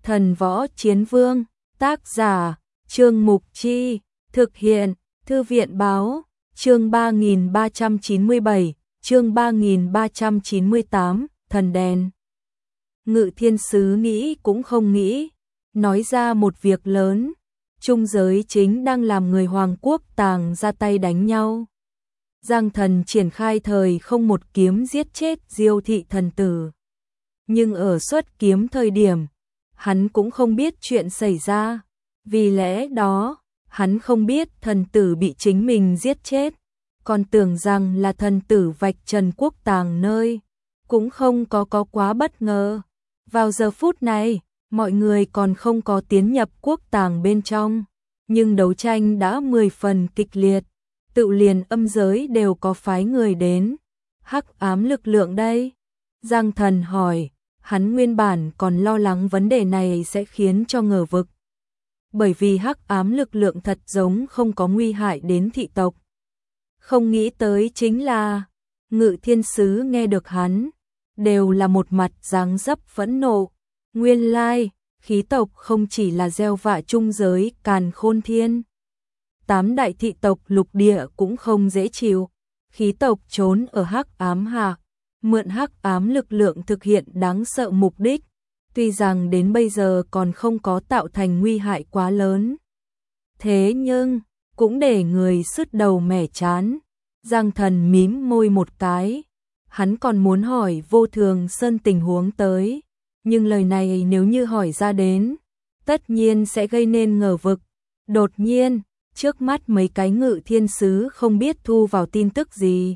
Thần Võ Chiến Vương, tác giả, Trương Mục Chi, thực hiện, Thư viện Báo, chương 3397, chương 3398, Thần Đèn. Ngự Thiên Sứ nghĩ cũng không nghĩ, nói ra một việc lớn, trung giới chính đang làm người Hoàng Quốc Tàng ra tay đánh nhau. Giang Thần triển khai thời không một kiếm giết chết Diêu thị thần tử. Nhưng ở xuất kiếm thời điểm, hắn cũng không biết chuyện xảy ra, vì lẽ đó, hắn không biết thần tử bị chính mình giết chết, còn tưởng rằng là thần tử vạch trần quốc tàng nơi, cũng không có quá bất ngờ. Vào giờ phút này, mọi người còn không có tiến nhập quốc tàng bên trong, nhưng đấu tranh đã 10 phần kịch liệt, tự liền âm giới đều có phái người đến. Hắc ám lực lượng đây? Giang Thần hỏi, hắn nguyên bản còn lo lắng vấn đề này sẽ khiến cho ngờ vực. Bởi vì hắc ám lực lượng thật giống không có nguy hại đến thị tộc. Không nghĩ tới chính là, Ngự Thiên Sứ nghe được hắn, đều là một mặt dáng dấp phẫn nộ. Nguyên lai, khí tộc không chỉ là gieo vạ trung giới Càn Khôn Thiên. 8 đại thị tộc lục địa cũng không dễ chịu. Khí tộc trốn ở hắc ám hạ, mượn hắc ám lực lượng thực hiện đáng sợ mục đích, tuy rằng đến bây giờ còn không có tạo thành nguy hại quá lớn. Thế nhưng, cũng để người sứt đầu mẻ chán. Giang Thần mím môi một cái, hắn còn muốn hỏi Vô Thường Sơn tình huống tới, nhưng lời này nếu như hỏi ra đến, tất nhiên sẽ gây nên ngờ vực. Đột nhiên, trước mắt mấy cái Ngự Thiên Sứ không biết thu vào tin tức gì.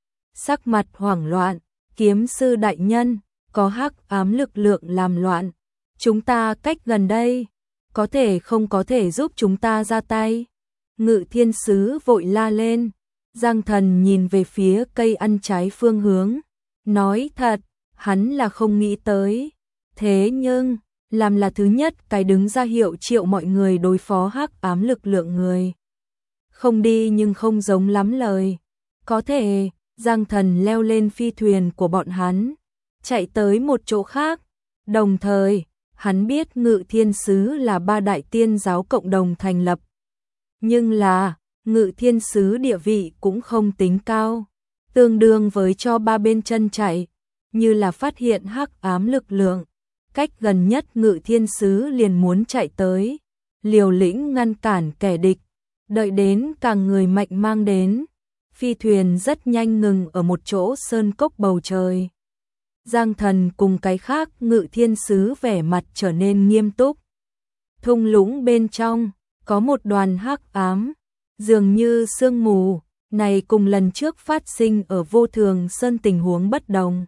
Sắc mặt hoảng loạn, kiếm sư đại nhân, có hắc ám lực lượng làm loạn. Chúng ta cách gần đây, có thể không có thể giúp chúng ta ra tay. Ngự Thiên Sứ vội la lên. Giang Thần nhìn về phía cây ăn trái phương hướng, nói thật, hắn là không nghĩ tới. Thế nhưng, làm là thứ nhất cái đứng ra hiệu triệu mọi người đối phó hắc ám lực lượng người. Không đi nhưng không giống lắm lời. Có thể, Giang Thần leo lên phi thuyền của bọn hắn, chạy tới một chỗ khác. Đồng thời, hắn biết Ngự Thiên Sứ là 3 đại tiên giáo cộng đồng thành lập. Nhưng là, Ngự Thiên Sứ địa vị cũng không tính cao, tương đương với cho 3 bên chân chạy, như là phát hiện hắc ám lực lượng. Cách gần nhất Ngự Thiên Sứ liền muốn chạy tới, liều lĩnh ngăn cản kẻ địch, đợi đến càng người mạnh mang đến. Phi thuyền rất nhanh ngừng ở một chỗ sơn cốc bầu trời. Giang Thần cùng cái khác Ngự Thiên Sứ vẻ mặt trở nên nghiêm túc. Thung lũng bên trong, có một đoàn hắc ám, dường như sương mù, này cùng lần trước phát sinh ở Vô Thường Sơn tình huống bất đồng.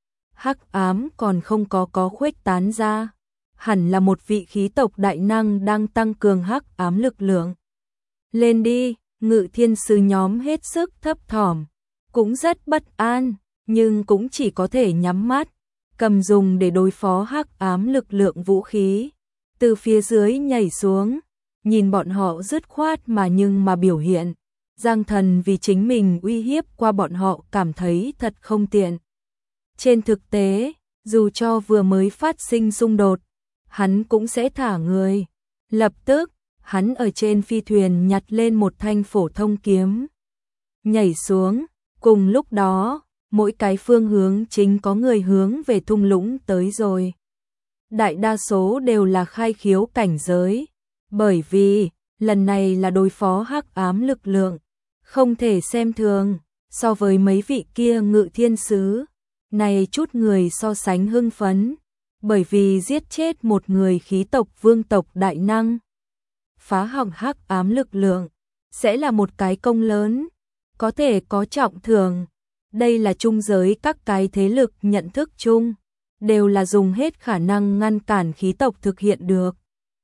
Hắc ám còn không có khuếch tán ra, hẳn là một vị khí tộc đại năng đang tăng cường hắc ám lực lượng. Lên đi, Ngự Thiên Sứ nhóm hết sức thấp thỏm, cũng rất bất an, nhưng cũng chỉ có thể nhắm mắt, cầm dùng để đối phó hắc ám lực lượng vũ khí. Từ phía dưới nhảy xuống, nhìn bọn họ dứt khoát mà biểu hiện. Giang Thần vì chính mình uy hiếp qua bọn họ cảm thấy thật không tiện. Trên thực tế, dù cho vừa mới phát sinh xung đột, hắn cũng sẽ thả người. Lập tức, hắn ở trên phi thuyền nhặt lên một thanh phổ thông kiếm. Nhảy xuống, cùng lúc đó, mỗi cái phương hướng chính có người hướng về thung lũng tới rồi. Đại đa số đều là khai khiếu cảnh giới, bởi vì, lần này là đối phó hắc ám lực lượng, không thể xem thường, so với mấy vị kia Ngự Thiên Sứ. Này chút người so sánh hưng phấn, bởi vì giết chết một người khí tộc vương tộc đại năng. Phá hỏng hắc ám lực lượng, sẽ là một cái công lớn, có thể có trọng thưởng. Đây là trung giới các cái thế lực nhận thức chung, đều là dùng hết khả năng ngăn cản khí tộc thực hiện được.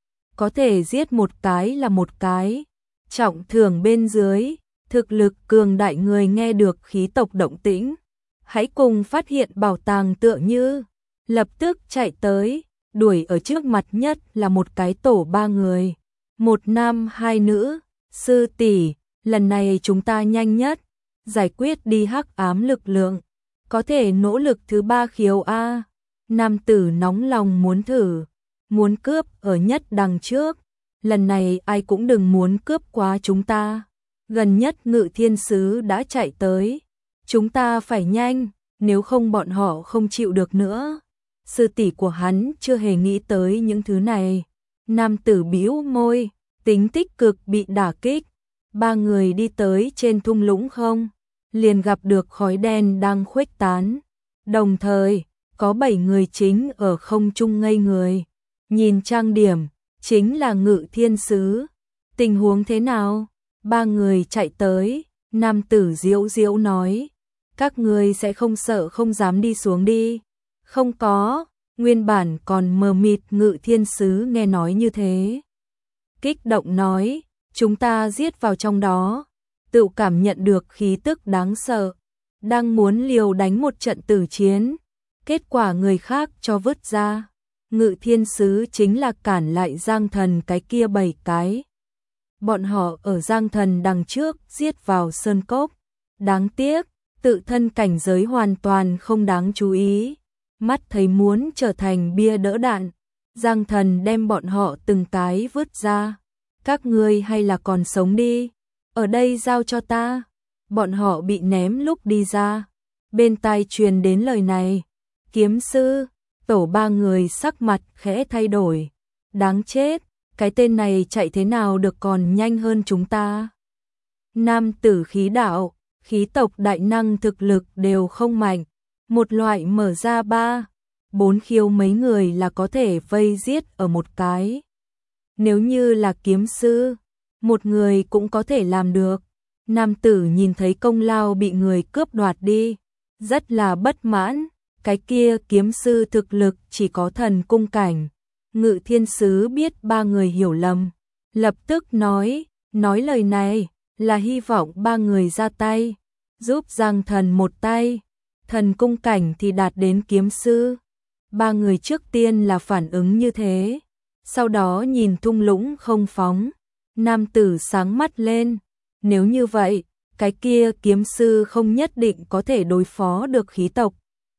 Có thể giết một cái là một cái, trọng thưởng bên dưới, thực lực cường đại người nghe được khí tộc động tĩnh. Hãy cùng phát hiện bảo tàng tựa như, lập tức chạy tới, đuổi ở trước mặt nhất là một cái tổ 3 người, 1 nam 2 nữ. Sư tỷ, lần này chúng ta nhanh nhất, giải quyết đi hắc ám lực lượng, có thể nỗ lực thứ 3 khiếu A. Nam tử nóng lòng muốn thử, muốn cướp ở nhất đằng trước. Lần này ai cũng đừng muốn cướp quá chúng ta. Gần nhất Ngự Thiên Sứ đã chạy tới. Chúng ta phải nhanh, nếu không bọn họ không chịu được nữa. Sư tỷ của hắn chưa hề nghĩ tới những thứ này. Nam tử bĩu môi, tính tích cực bị đả kích. Ba người đi tới trên thung lũng không, liền gặp được khói đen đang khuếch tán. Đồng thời, có 7 người chính ở không trung ngây người. Nhìn trang điểm, chính là Ngự Thiên Sứ. Tình huống thế nào? Ba người chạy tới, nam tử diễu diễu nói. Các người sẽ không sợ không dám đi xuống đi. Không có, nguyên bản còn mờ mịt Ngự Thiên Sứ nghe nói như thế. Kích động nói, chúng ta giết vào trong đó. Tự cảm nhận được khí tức đáng sợ. Đang muốn liều đánh một trận tử chiến. Kết quả người khác cho vứt ra. Ngự Thiên Sứ chính là cản lại Giang Thần cái kia 7 cái. Bọn họ ở Giang Thần đằng trước giết vào sơn cốc. Đáng tiếc, tự thân cảnh giới hoàn toàn không đáng chú ý. Mắt thấy muốn trở thành bia đỡ đạn. Giang Thần đem bọn họ từng cái vứt ra. Các ngươi hay là còn sống đi. Ở đây giao cho ta. Bọn họ bị ném lúc đi ra. Bên tai truyền đến lời này. Kiếm sư, tổ ba người sắc mặt khẽ thay đổi. Đáng chết, cái tên này chạy thế nào được còn nhanh hơn chúng ta. Nam tử khí đạo, khí tộc đại năng thực lực đều không mạnh. Một loại mở ra 3, 4 khiêu mấy người là có thể vây giết ở một cái. Nếu như là kiếm sư, một người cũng có thể làm được. Nam tử nhìn thấy công lao bị người cướp đoạt đi, rất là bất mãn. Cái kia kiếm sư thực lực chỉ có thần cung cảnh. Ngự Thiên Sứ biết ba người hiểu lầm, lập tức nói lời này là hy vọng ba người ra tay, giúp Giang Thần một tay. Thần cung cảnh thì đạt đến kiếm sư. Ba người trước tiên là phản ứng như thế, sau đó nhìn thung lũng không phóng. Nam tử sáng mắt lên, nếu như vậy, cái kia kiếm sư không nhất định có thể đối phó được khí tộc.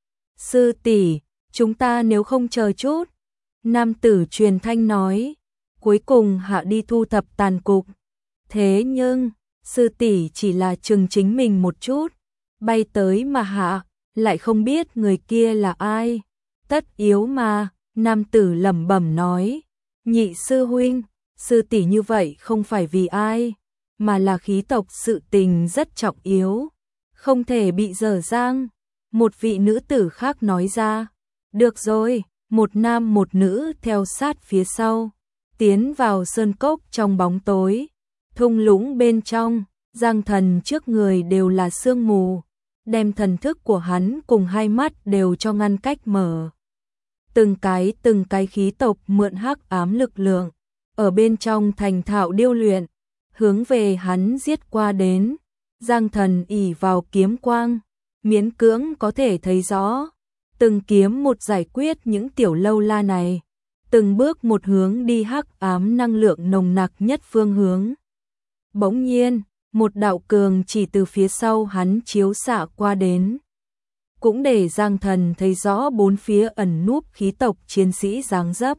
Sư tỷ, chúng ta nếu không chờ chút. Nam tử truyền thanh nói, cuối cùng hạ đi thu thập tàn cục. Thế nhưng, sư tỷ chỉ là chừng chính mình một chút, bay tới mà hạ, lại không biết người kia là ai. Tất yếu mà, nam tử lẩm bẩm nói, nhị sư huynh, sư tỷ như vậy không phải vì ai, mà là khí tộc sự tình rất trọng yếu, không thể bị dở dang. Một vị nữ tử khác nói ra, được rồi, một nam một nữ theo sát phía sau, tiến vào sơn cốc trong bóng tối. Thung lũng bên trong, Giang Thần trước người đều là sương mù, đem thần thức của hắn cùng hai mắt đều cho ngăn cách mở. Từng cái khí tộc mượn hắc ám lực lượng, ở bên trong thành thạo điêu luyện, hướng về hắn giết qua đến. Giang Thần ỷ vào kiếm quang, miễn cưỡng có thể thấy rõ, từng kiếm một giải quyết những tiểu lâu la này, từng bước một hướng đi hắc ám năng lượng nồng nặc nhất phương hướng. Bỗng nhiên, một đạo cường chỉ từ phía sau hắn chiếu xạ qua đến, cũng để Giang Thần thấy rõ bốn phía ẩn núp khí tộc chiến sĩ dáng dấp.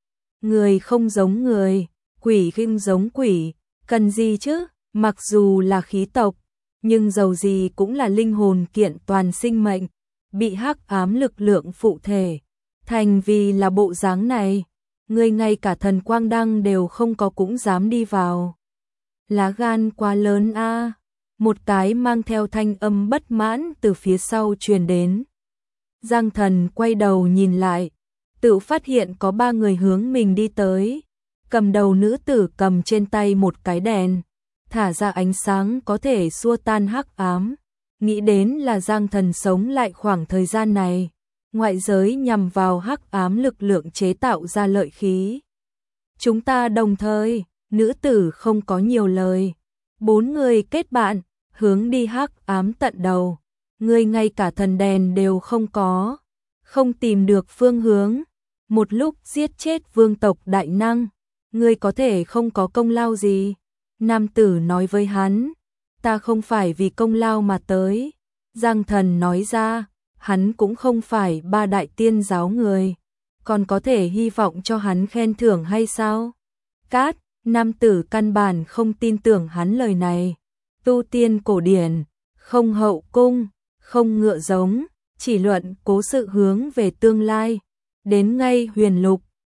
Người không giống người, quỷ không giống quỷ, cần gì chứ, mặc dù là khí tộc, nhưng dầu gì cũng là linh hồn kiện toàn sinh mệnh, bị hắc ám lực lượng phụ thể, thành vì là bộ dáng này, người ngay cả thần quang đăng đều không có cũng dám đi vào. Lá gan quá lớn a. Một cái mang theo thanh âm bất mãn từ phía sau truyền đến. Giang Thần quay đầu nhìn lại, tự phát hiện có 3 người hướng mình đi tới. Cầm đầu nữ tử cầm trên tay một cái đèn, thả ra ánh sáng có thể xua tan hắc ám. Nghĩ đến là Giang Thần sống lại khoảng thời gian này, ngoại giới nhằm vào hắc ám lực lượng chế tạo ra lợi khí. Chúng ta đồng thời, nữ tử không có nhiều lời. 4 người kết bạn, hướng đi hắc ám tận đầu. Người ngay cả thần đèn đều không có, không tìm được phương hướng. Một lúc giết chết vương tộc đại năng, người có thể không có công lao gì. Nam tử nói với hắn, ta không phải vì công lao mà tới. Giang Thần nói ra, hắn cũng không phải 3 đại tiên giáo người, còn có thể hy vọng cho hắn khen thưởng hay sao? Cát, nam tử căn bản không tin tưởng hắn lời này. Tu tiên cổ điển, không hậu cung, không ngựa giống, chỉ luận cố sự hướng về tương lai. Đến ngay huyền lục,